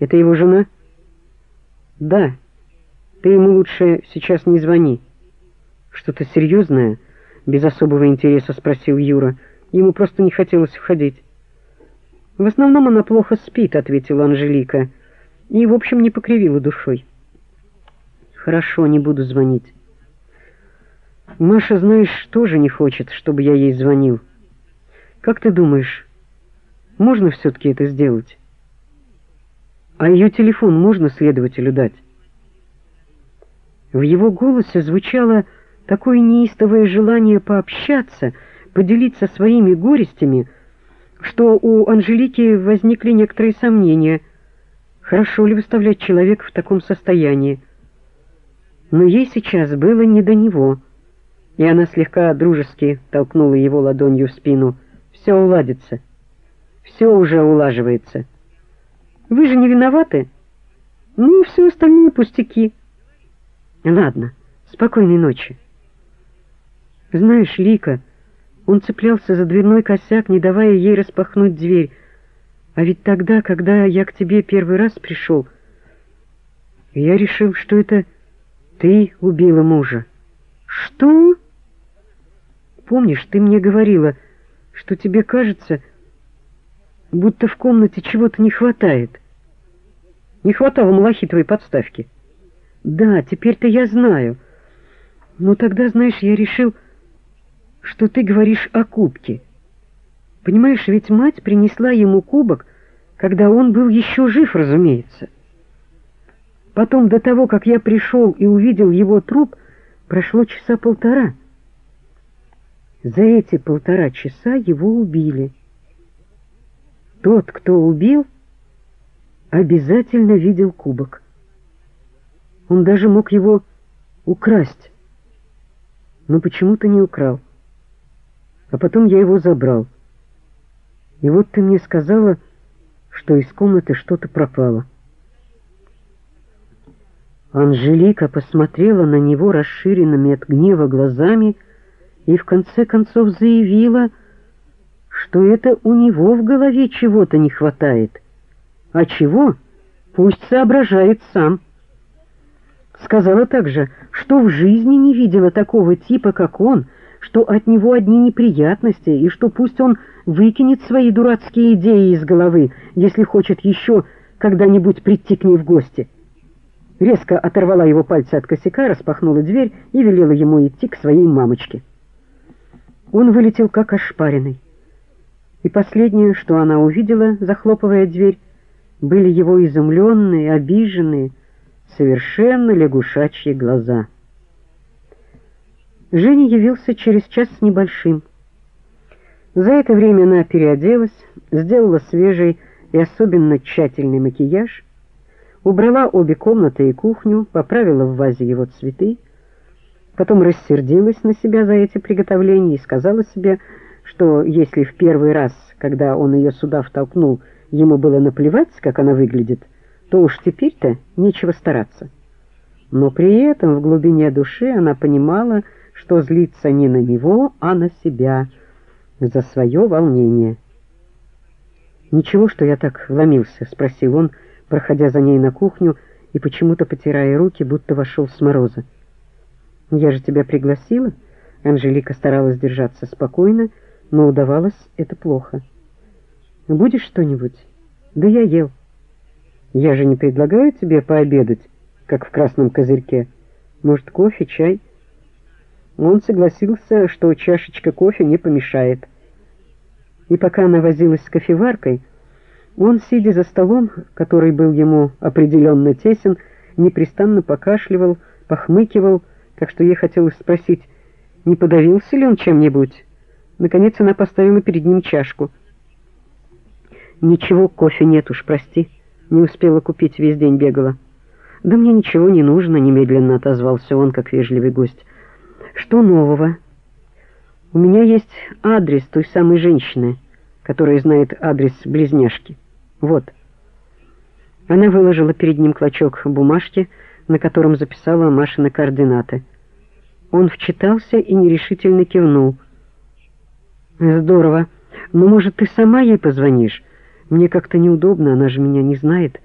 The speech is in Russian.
Это его жена? Да. Ты ему лучше сейчас не звони. Что-то серьезное? Без особого интереса спросил Юра. Ему просто не хотелось входить. В основном она плохо спит, ответила Анжелика, и, в общем, не покривила душой. Хорошо, не буду звонить. Маша, знаешь, тоже не хочет, чтобы я ей звонил. Как ты думаешь, можно все-таки это сделать? А ее телефон можно следователю дать? В его голосе звучало такое неистовое желание пообщаться, поделиться своими горестями, что у Анжелики возникли некоторые сомнения, хорошо ли выставлять человека в таком состоянии. Но ей сейчас было не до него, и она слегка дружески толкнула его ладонью в спину. «Все уладится, все уже улаживается. Вы же не виноваты? Ну и все остальные пустяки. Ладно, спокойной ночи». Знаешь, Лика, он цеплялся за дверной косяк, не давая ей распахнуть дверь. А ведь тогда, когда я к тебе первый раз пришел, я решил, что это ты убила мужа. Что? Помнишь, ты мне говорила, что тебе кажется, будто в комнате чего-то не хватает. Не хватало малахитовой подставки. Да, теперь-то я знаю. Но тогда, знаешь, я решил, что ты говоришь о кубке. Понимаешь, ведь мать принесла ему кубок, когда он был еще жив, разумеется. Потом, до того, как я пришел и увидел его труп, прошло часа полтора. За эти 1,5 часа его убили. Тот, кто убил, обязательно видел кубок. Он даже мог его украсть, но почему-то не украл. А потом я его забрал. И вот ты мне сказала, что из комнаты что-то пропало. Анжелика посмотрела на него расширенными от гнева глазами и в конце концов заявила, что это у него в голове чего-то не хватает. А чего? Пусть соображает сам. Сказала также, что в жизни не видела такого типа, как он, что от него одни неприятности, и что пусть он выкинет свои дурацкие идеи из головы, если хочет еще когда-нибудь прийти к ней в гости. Резко оторвала его пальцы от косяка, распахнула дверь и велела ему идти к своей мамочке. Он вылетел как ошпаренный. И последнее, что она увидела, захлопывая дверь, были его изумленные, обиженные, совершенно лягушачьи глаза. Женя явился через час с небольшим. За это время она переоделась, сделала свежий и особенно тщательный макияж, убрала обе комнаты и кухню, поправила в вазе его цветы, потом рассердилась на себя за эти приготовления и сказала себе, что если в первый раз, когда он ее сюда втолкнул, ему было наплевать, как она выглядит, то уж теперь-то нечего стараться. Но при этом в глубине души она понимала, что злится не на него, а на себя за свое волнение. «Ничего, что я так вломился?» — спросил он, проходя за ней на кухню и почему-то потирая руки, будто вошел с мороза. «Я же тебя пригласила?» Анжелика старалась держаться спокойно, но удавалось это плохо. «Будешь что-нибудь?» «Да я ел». «Я же не предлагаю тебе пообедать, как в красном козырьке. Может, кофе, чай?» Он согласился, что чашечка кофе не помешает. И пока она возилась с кофеваркой, он, сидя за столом, который был ему определенно тесен, непрестанно покашливал, похмыкивал, так что ей хотелось спросить, не подавился ли он чем-нибудь. Наконец она поставила перед ним чашку. «Ничего, кофе нет уж, прости, не успела купить, весь день бегала». «Да мне ничего не нужно», — немедленно отозвался он, как вежливый гость. «Что нового?» «У меня есть адрес той самой женщины, которая знает адрес близняшки. Вот». Она выложила перед ним клочок бумажки, на котором записала Машины координаты. Он вчитался и нерешительно кивнул. «Здорово. Но, может, ты сама ей позвонишь? Мне как-то неудобно, она же меня не знает».